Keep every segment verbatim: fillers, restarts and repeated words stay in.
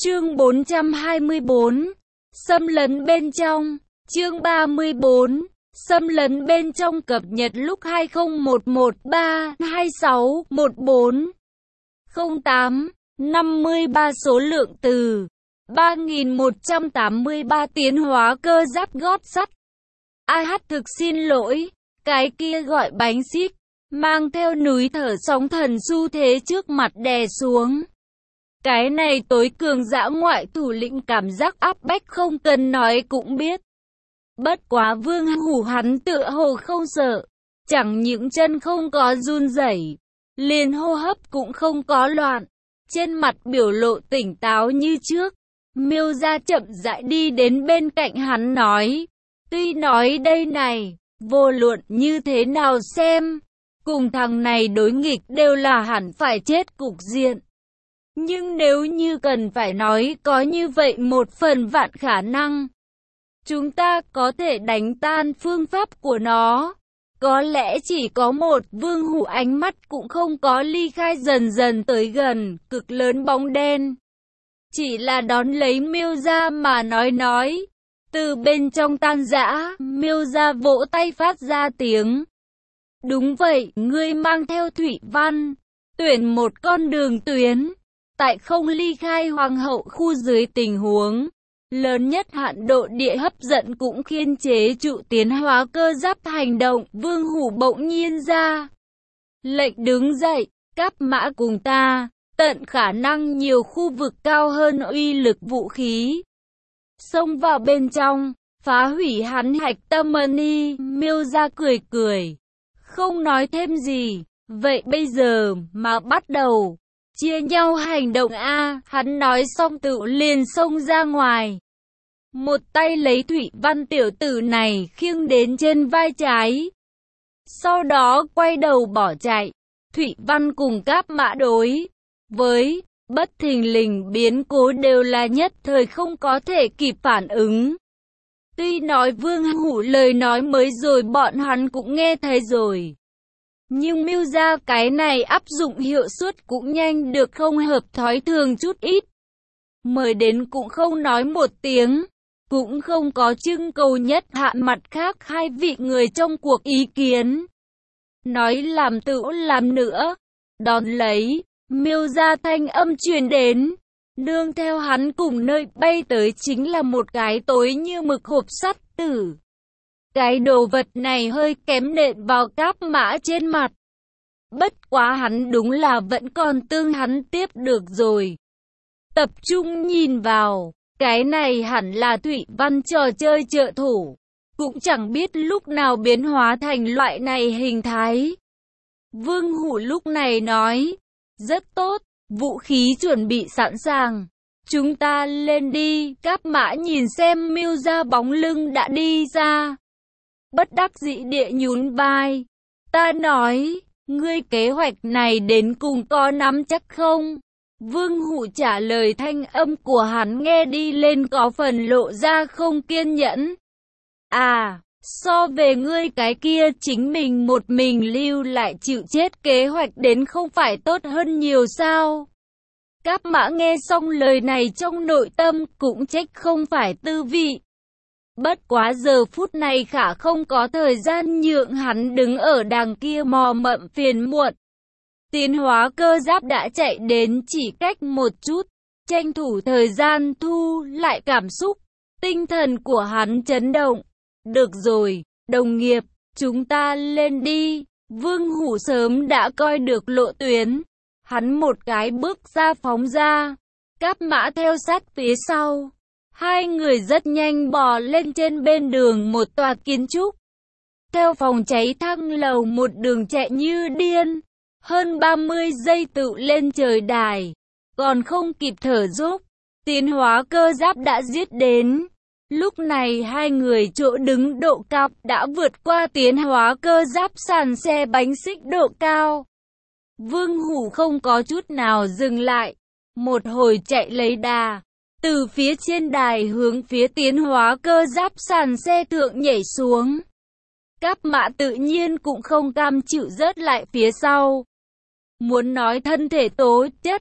Chương bốn trăm hai mươi bốn. Xâm lấn bên trong. Chương ba mươi bốn. Xâm lấn bên trong cập nhật lúc hai không một một ba hai sáu một bốn không tám năm mươi ba số lượng từ ba nghìn một trăm tám mươi ba tiến hóa cơ giáp gót sắt. A H thực xin lỗi, cái kia gọi bánh xích, mang theo núi thở sóng thần xu thế trước mặt đè xuống. Cái này tối cường dã ngoại thủ lĩnh cảm giác áp bách không cần nói cũng biết. Bất quá Vương Hủ hắn tựa hồ không sợ, chẳng những chân không có run rẩy, liền hô hấp cũng không có loạn, trên mặt biểu lộ tỉnh táo như trước. Miêu Gia chậm rãi đi đến bên cạnh hắn nói, tuy nói đây này, vô luận như thế nào xem, cùng thằng này đối nghịch đều là hẳn phải chết cục diện. Nhưng nếu như cần phải nói có như vậy một phần vạn khả năng, chúng ta có thể đánh tan phương pháp của nó. Có lẽ chỉ có một. Vương Hủ ánh mắt cũng không có ly khai, dần dần tới gần cực lớn bóng đen. Chỉ là đón lấy Miêu Gia mà nói nói. Từ bên trong tan rã, Miêu Gia vỗ tay phát ra tiếng. Đúng vậy, ngươi mang theo Thủy Văn, tuyển một con đường tuyến. Tại không ly khai hoàng hậu khu dưới tình huống lớn nhất hạn độ địa hấp dẫn cũng khiên chế trụ tiến hóa cơ giáp hành động. Vương Hủ bỗng nhiên ra lệnh, đứng dậy, Cáp Mã cùng ta, tận khả năng nhiều khu vực cao hơn uy lực vũ khí, xông vào bên trong, phá hủy hắn hạch tâm mani. Miêu Gia cười cười, không nói thêm gì. Vậy bây giờ mà bắt đầu chia nhau hành động a. Hắn nói xong tự liền xông ra ngoài. Một tay lấy Thủy Văn tiểu tử này khiêng đến trên vai trái. Sau đó quay đầu bỏ chạy. Thủy Văn cùng Cáp Mã đối với bất thình lình biến cố đều là nhất thời không có thể kịp phản ứng. Tuy nói Vương Hủ lời nói mới rồi bọn hắn cũng nghe thấy rồi, nhưng Miêu Gia cái này áp dụng hiệu suất cũng nhanh được không hợp thói thường chút ít. Mời đến cũng không nói một tiếng, cũng không có trưng cầu nhất hạ mặt khác hai vị người trong cuộc ý kiến. Nói làm tựu làm nữa. Đón lấy, Miêu Gia thanh âm truyền đến, nương theo hắn cùng nơi bay tới chính là một cái tối như mực hộp sắt tử. Cái đồ vật này hơi kém nện vào Cáp Mã trên mặt. Bất quá hắn đúng là vẫn còn tương hắn tiếp được rồi. Tập trung nhìn vào, cái này hẳn là Thủy Văn trò chơi trợ thủ, cũng chẳng biết lúc nào biến hóa thành loại này hình thái. Vương Hủ lúc này nói, rất tốt, vũ khí chuẩn bị sẵn sàng, chúng ta lên đi. Cáp Mã nhìn xem Miêu Gia bóng lưng đã đi ra, bất đắc dĩ địa nhún vai. Ta nói, ngươi kế hoạch này đến cùng có nắm chắc không? Vương Hủ trả lời, thanh âm của hắn nghe đi lên có phần lộ ra không kiên nhẫn. À, so về ngươi cái kia chính mình một mình lưu lại chịu chết kế hoạch đến không phải tốt hơn nhiều sao? Cáp Mã nghe xong lời này trong nội tâm cũng trách không phải tư vị. Bất quá giờ phút này khả không có thời gian nhượng hắn đứng ở đằng kia mò mẫm phiền muộn. Tiến hóa cơ giáp đã chạy đến chỉ cách một chút, tranh thủ thời gian thu lại cảm xúc, tinh thần của hắn chấn động. Được rồi, đồng nghiệp, chúng ta lên đi. Vương Hủ sớm đã coi được lộ tuyến, hắn một cái bước ra phóng ra, Cáp Mã theo sát phía sau. Hai người rất nhanh bò lên trên bên đường một tòa kiến trúc. Theo phòng cháy thang lầu một đường chạy như điên. Hơn ba mươi giây tự lên trời đài. Còn không kịp thở dốc, tiến hóa cơ giáp đã giết đến. Lúc này hai người chỗ đứng độ cao đã vượt qua tiến hóa cơ giáp sàn xe bánh xích độ cao. Vương Hủ không có chút nào dừng lại. Một hồi chạy lấy đà. Từ phía trên đài hướng phía tiến hóa cơ giáp sàn xe thượng nhảy xuống. Cáp Mã tự nhiên cũng không cam chịu rớt lại phía sau. Muốn nói thân thể tố chất,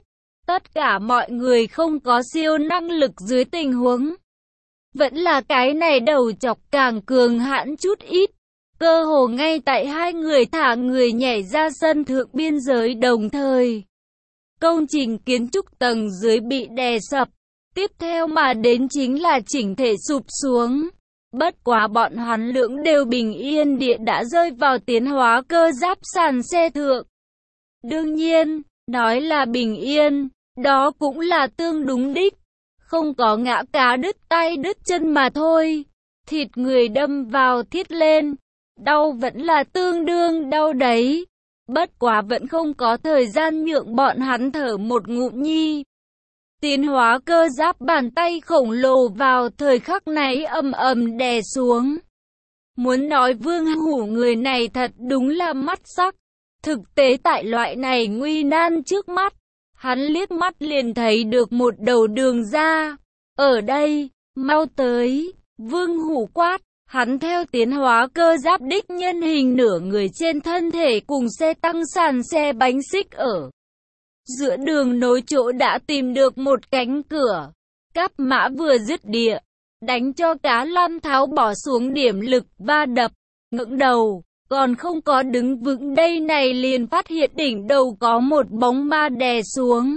tất cả mọi người không có siêu năng lực dưới tình huống. Vẫn là cái này đầu chọc càng cường hãn chút ít. Cơ hồ ngay tại hai người thả người nhảy ra sân thượng biên giới đồng thời. Công trình kiến trúc tầng dưới bị đè sập. Tiếp theo mà đến chính là chỉnh thể sụp xuống. Bất quá bọn hắn lưỡng đều bình yên địa đã rơi vào tiến hóa cơ giáp sàn xe thượng. Đương nhiên, nói là bình yên, đó cũng là tương đúng đích. Không có ngã cá đứt tay đứt chân mà thôi. Thịt người đâm vào thiết lên. Đau vẫn là tương đương đau đấy. Bất quá vẫn không có thời gian nhượng bọn hắn thở một ngụm nhi. Tiến hóa cơ giáp bàn tay khổng lồ vào thời khắc này ầm ầm đè xuống. Muốn nói Vương Hủ người này thật đúng là mắt sắc. Thực tế tại loại này nguy nan trước mắt, hắn liếc mắt liền thấy được một đầu đường ra. Ở đây, mau tới, Vương Hủ quát. Hắn theo tiến hóa cơ giáp đích nhân hình nửa người trên thân thể cùng xe tăng sàn xe bánh xích ở giữa đường nối chỗ đã tìm được một cánh cửa. Cáp Mã vừa dứt địa, đánh cho cá lăn tháo bỏ xuống điểm lực va đập, ngẩng đầu, còn không có đứng vững đây này liền phát hiện đỉnh đầu có một bóng ma đè xuống.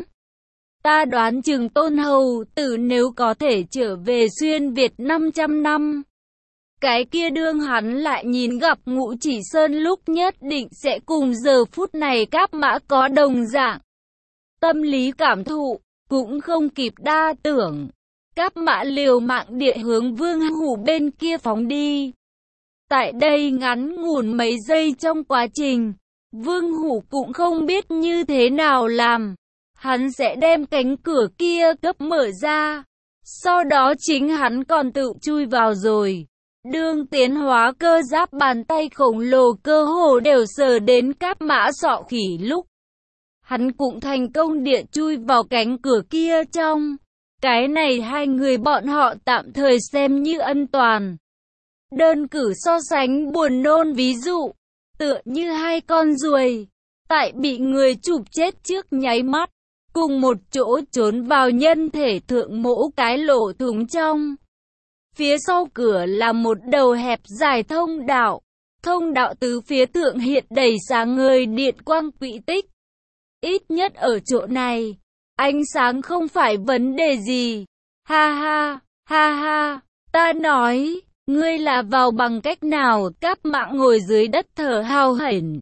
Ta đoán chừng Tôn Hầu Tử nếu có thể trở về xuyên Việt năm trăm năm. Cái kia đương hắn lại nhìn gặp Ngũ Chỉ Sơn lúc nhất định sẽ cùng giờ phút này Cáp Mã có đồng dạng. Tâm lý cảm thụ, cũng không kịp đa tưởng. Cáp Mã liều mạng địa hướng Vương Hủ bên kia phóng đi. Tại đây ngắn ngủn mấy giây trong quá trình, Vương Hủ cũng không biết như thế nào làm. Hắn sẽ đem cánh cửa kia cấp mở ra. Sau đó chính hắn còn tự chui vào rồi. Đương tiến hóa cơ giáp bàn tay khổng lồ cơ hồ đều sờ đến Cáp Mã sọ khỉ lúc. Hắn cũng thành công địa chui vào cánh cửa kia trong. Cái này hai người bọn họ tạm thời xem như ân toàn. Đơn cử so sánh buồn nôn ví dụ, tựa như hai con ruồi, tại bị người chụp chết trước nháy mắt, cùng một chỗ trốn vào nhân thể thượng mỗ cái lỗ thủng trong. Phía sau cửa là một đầu hẹp dài thông đạo, thông đạo từ phía thượng hiện đầy sáng ngời điện quang quỹ tích. Ít nhất ở chỗ này, ánh sáng không phải vấn đề gì. Ha ha, ha ha, ta nói, ngươi là vào bằng cách nào? Cáp Mã ngồi dưới đất thở hào hển.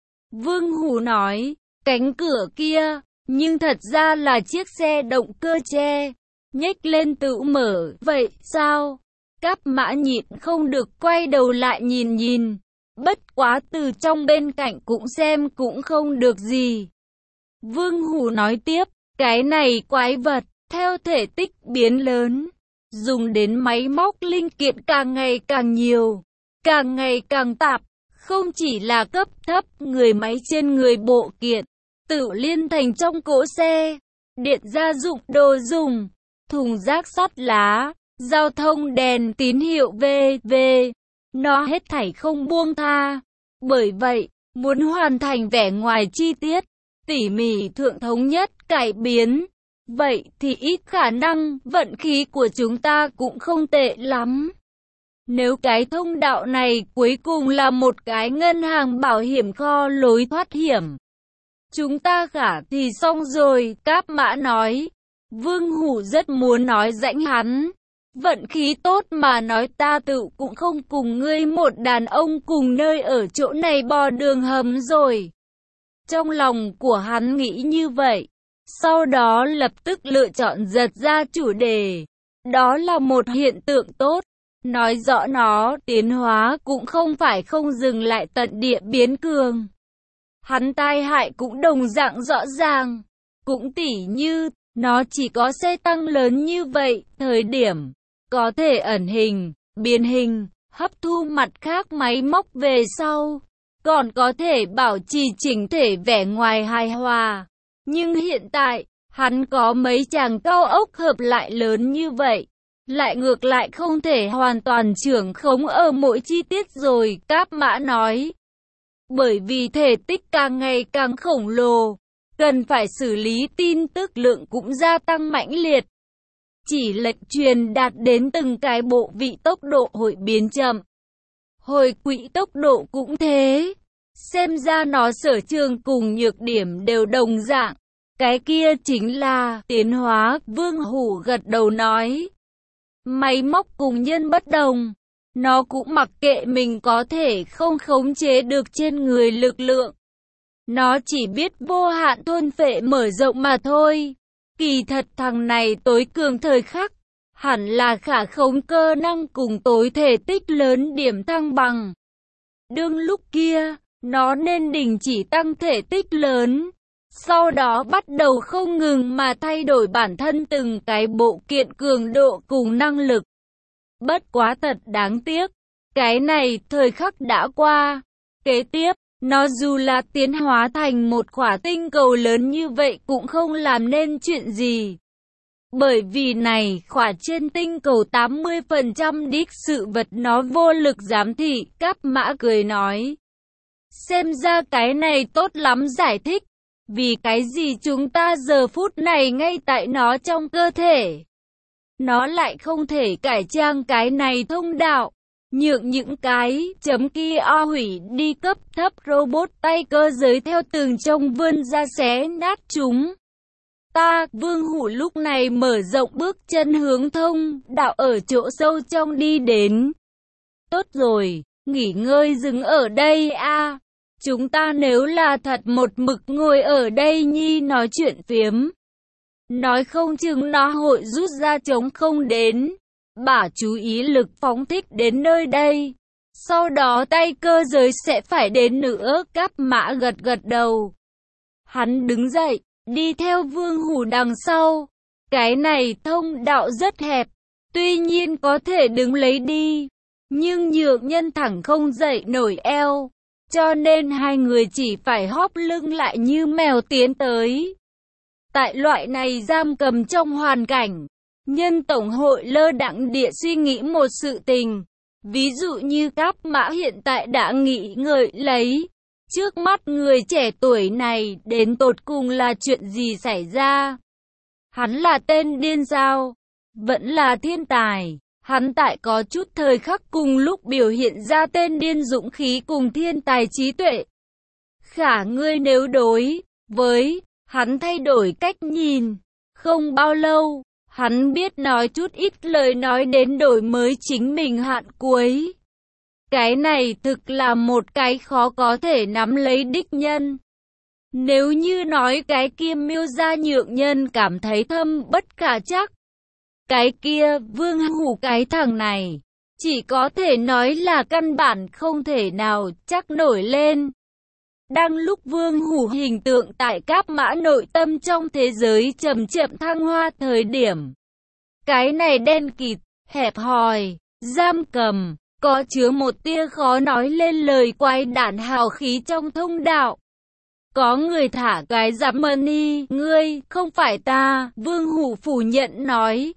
Vương Hủ nói, cánh cửa kia, nhưng thật ra là chiếc xe động cơ tre, nhếch lên tự mở, vậy sao? Cáp Mã nhịn không được quay đầu lại nhìn nhìn, bất quá từ trong bên cạnh cũng xem cũng không được gì. Vương Hủ nói tiếp, cái này quái vật, theo thể tích biến lớn, dùng đến máy móc linh kiện càng ngày càng nhiều, càng ngày càng tạp, không chỉ là cấp thấp người máy trên người bộ kiện, tự liên thành trong cỗ xe, điện gia dụng đồ dùng, thùng rác sắt lá, giao thông đèn tín hiệu vân vân, nó hết thảy không buông tha. Bởi vậy, muốn hoàn thành vẻ ngoài chi tiết, tỉ mỉ thượng thống nhất cải biến, vậy thì ít khả năng vận khí của chúng ta cũng không tệ lắm. Nếu cái thông đạo này cuối cùng là một cái ngân hàng bảo hiểm kho lối thoát hiểm, chúng ta khả thì xong rồi. Cáp Mã nói. Vương Hủ rất muốn nói rãnh hắn, vận khí tốt mà nói ta tự cũng không cùng ngươi một đàn ông cùng nơi ở chỗ này bò đường hầm rồi. Trong lòng của hắn nghĩ như vậy, sau đó lập tức lựa chọn giật ra chủ đề. Đó là một hiện tượng tốt, nói rõ nó tiến hóa cũng không phải không dừng lại tận địa biến cường. Hắn tai hại cũng đồng dạng rõ ràng, cũng tỉ như, nó chỉ có xe tăng lớn như vậy, thời điểm, có thể ẩn hình, biến hình, hấp thu mặt khác máy móc về sau, còn có thể bảo trì chỉnh thể vẻ ngoài hài hòa. Nhưng hiện tại, hắn có mấy chàng cao ốc hợp lại lớn như vậy, lại ngược lại không thể hoàn toàn trưởng khống ở mỗi chi tiết rồi. Cáp Mã nói, bởi vì thể tích càng ngày càng khổng lồ, cần phải xử lý tin tức lượng cũng gia tăng mãnh liệt. Chỉ lệnh truyền đạt đến từng cái bộ vị tốc độ hội biến chậm. Hồi quỹ tốc độ cũng thế. Xem ra nó sở trường cùng nhược điểm đều đồng dạng. Cái kia chính là tiến hóa, Vương Hủ gật đầu nói. Máy móc cùng nhân bất đồng. Nó cũng mặc kệ mình có thể không khống chế được trên người lực lượng. Nó chỉ biết vô hạn thôn phệ mở rộng mà thôi. Kỳ thật thằng này tối cường thời khắc, hẳn là khả khống cơ năng cùng tối thể tích lớn điểm thăng bằng. Đương lúc kia, nó nên đình chỉ tăng thể tích lớn. Sau đó bắt đầu không ngừng mà thay đổi bản thân từng cái bộ kiện cường độ cùng năng lực. Bất quá thật đáng tiếc. Cái này thời khắc đã qua. Kế tiếp, nó dù là tiến hóa thành một quả tinh cầu lớn như vậy cũng không làm nên chuyện gì. Bởi vì này, quả trên tinh cầu tám mươi phần trăm đích sự vật nó vô lực giám thị, Cáp Mã cười nói. Xem ra cái này tốt lắm giải thích. Vì cái gì chúng ta giờ phút này ngay tại nó trong cơ thể. Nó lại không thể cải trang cái này thông đạo. Nhượng những cái chấm kia o hủy đi cấp thấp robot tay cơ giới theo tường trông vươn ra xé nát chúng. Ta, Vương Hủ lúc này mở rộng bước chân hướng thông đạo ở chỗ sâu trong đi đến. Tốt rồi, nghỉ ngơi dừng ở đây a. À. Chúng ta nếu là thật một mực ngồi ở đây nhi nói chuyện phiếm. Nói không chừng nó hội rút ra trống không đến. Bả chú ý lực phóng thích đến nơi đây. Sau đó tay cơ giới sẽ phải đến nữa. Cáp Mã gật gật đầu. Hắn đứng dậy, đi theo Vương Hủ đằng sau. Cái này thông đạo rất hẹp. Tuy nhiên có thể đứng lấy đi. Nhưng nhược nhân thẳng không dậy nổi eo. Cho nên hai người chỉ phải hóp lưng lại như mèo tiến tới. Tại loại này giam cầm trong hoàn cảnh, nhân tổng hội lơ đãng địa suy nghĩ một sự tình. Ví dụ như Cáp Mã hiện tại đã nghĩ ngợi lấy. Trước mắt người trẻ tuổi này đến tột cùng là chuyện gì xảy ra? Hắn là tên điên sao? Vẫn là thiên tài. Hắn tại có chút thời khắc cùng lúc biểu hiện ra tên điên dũng khí cùng thiên tài trí tuệ. Khả ngươi nếu đối với hắn thay đổi cách nhìn, không bao lâu, hắn biết nói chút ít lời nói đến đổi mới chính mình hạn cuối. Cái này thực là một cái khó có thể nắm lấy đích nhân. Nếu như nói cái kia Miêu gia nhượng nhân cảm thấy thâm bất khả chắc, cái kia Vương Hủ cái thằng này, chỉ có thể nói là căn bản không thể nào chắc nổi lên. Đang lúc Vương Hủ hình tượng tại Cáp Mã nội tâm trong thế giới chậm chậm thăng hoa thời điểm. Cái này đen kịt, hẹp hòi, giam cầm, có chứa một tia khó nói lên lời quái đản hào khí trong thông đạo. Có người thả cái giám money, ngươi, không phải ta, Vương Hủ phủ nhận nói.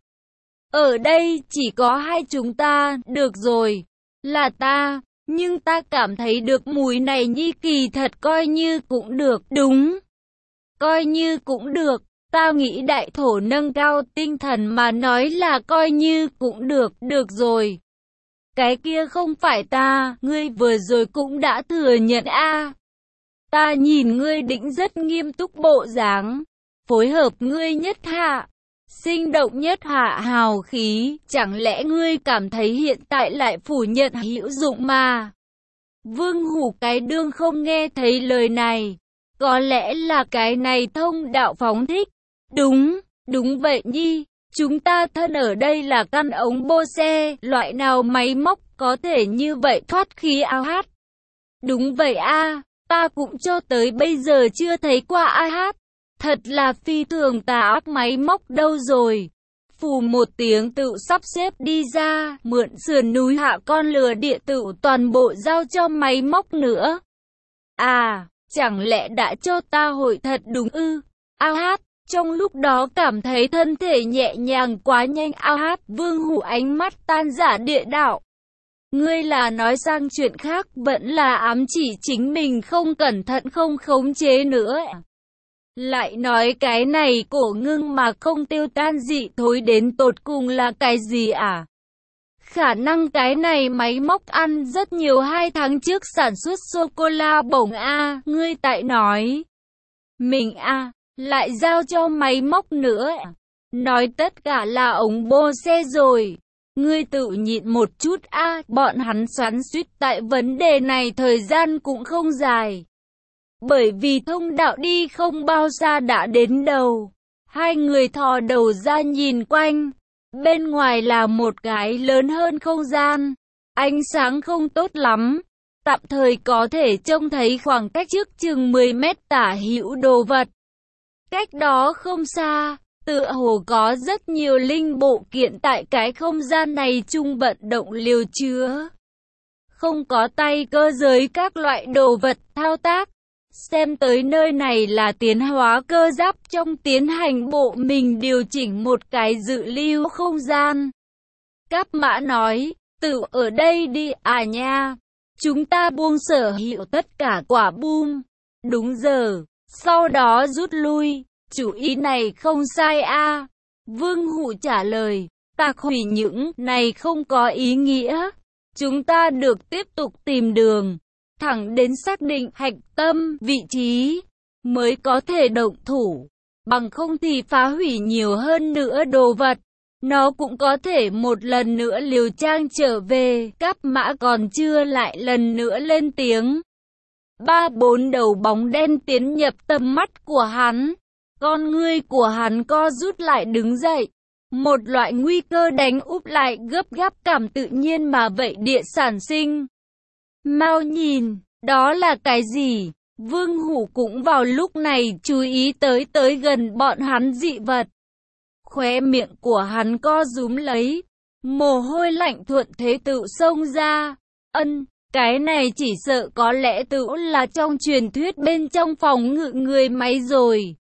Ở đây chỉ có hai chúng ta, được rồi, là ta, nhưng ta cảm thấy được mùi này nhi kỳ thật coi như cũng được, đúng. Coi như cũng được, ta nghĩ đại thổ nâng cao tinh thần mà nói là coi như cũng được, được rồi. Cái kia không phải ta, ngươi vừa rồi cũng đã thừa nhận a. À. Ta nhìn ngươi định rất nghiêm túc bộ dáng, phối hợp ngươi nhất hạ. Sinh động nhất hạ hào khí, chẳng lẽ ngươi cảm thấy hiện tại lại phủ nhận hữu dụng mà? Vương Hủ cái đương không nghe thấy lời này, có lẽ là cái này thông đạo phóng thích. Đúng, đúng vậy nhi, chúng ta thân ở đây là căn ống bô xe, loại nào máy móc có thể như vậy thoát khí ao hát. Đúng vậy a, ta cũng cho tới bây giờ chưa thấy qua ai hát. Thật là phi thường tà ác máy móc đâu rồi. Phù một tiếng tự sắp xếp đi ra, mượn sườn núi hạ con lừa địa tự toàn bộ giao cho máy móc nữa. À, chẳng lẽ đã cho ta hội thật đúng ư? Ao hát, trong lúc đó cảm thấy thân thể nhẹ nhàng quá nhanh. Ao hát, Vương Hủ ánh mắt tan rã địa đạo. Ngươi là nói sang chuyện khác, vẫn là ám chỉ chính mình không cẩn thận không khống chế nữa. Lại nói cái này cổ ngưng mà không tiêu tan dị thối đến tột cùng là cái gì à? Khả năng cái này máy móc ăn rất nhiều hai tháng trước sản xuất sô-cô-la bổng a, ngươi tại nói. Mình a, lại giao cho máy móc nữa. Nói tất cả là ống bô xe rồi. Ngươi tự nhịn một chút a, bọn hắn xoắn xuýt tại vấn đề này thời gian cũng không dài. Bởi vì thông đạo đi không bao xa đã đến đầu. Hai người thò đầu ra nhìn quanh. Bên ngoài là một cái lớn hơn không gian. Ánh sáng không tốt lắm. Tạm thời có thể trông thấy khoảng cách trước chừng mười mét tả hữu đồ vật. Cách đó không xa, tựa hồ có rất nhiều linh bộ kiện tại cái không gian này chung vận động liều chứa. Không có tay cơ giới các loại đồ vật thao tác. Xem tới nơi này là tiến hóa cơ giáp trong tiến hành bộ mình điều chỉnh một cái dự lưu không gian. Cáp Mã nói, tự ở đây đi à nha. Chúng ta buông sở hữu tất cả quả boom. Đúng giờ, sau đó rút lui. Chủ ý này không sai a. Vương Hụ trả lời, tạc hủy những này không có ý nghĩa. Chúng ta được tiếp tục tìm đường. Thẳng đến xác định hạch tâm, vị trí, mới có thể động thủ. Bằng không thì phá hủy nhiều hơn nữa đồ vật. Nó cũng có thể một lần nữa liều trang trở về. Cáp Mã còn chưa lại lần nữa lên tiếng. Ba bốn đầu bóng đen tiến nhập tầm mắt của hắn. Con ngươi của hắn co rút lại đứng dậy. Một loại nguy cơ đánh úp lại gấp gáp cảm tự nhiên mà vậy địa sản sinh. Mau nhìn, đó là cái gì? Vương Hủ cũng vào lúc này chú ý tới tới gần bọn hắn dị vật. Khóe miệng của hắn co rúm lấy. Mồ hôi lạnh thuận thế tự xông ra. Ân, cái này chỉ sợ có lẽ tự là trong truyền thuyết bên trong phòng ngự người máy rồi.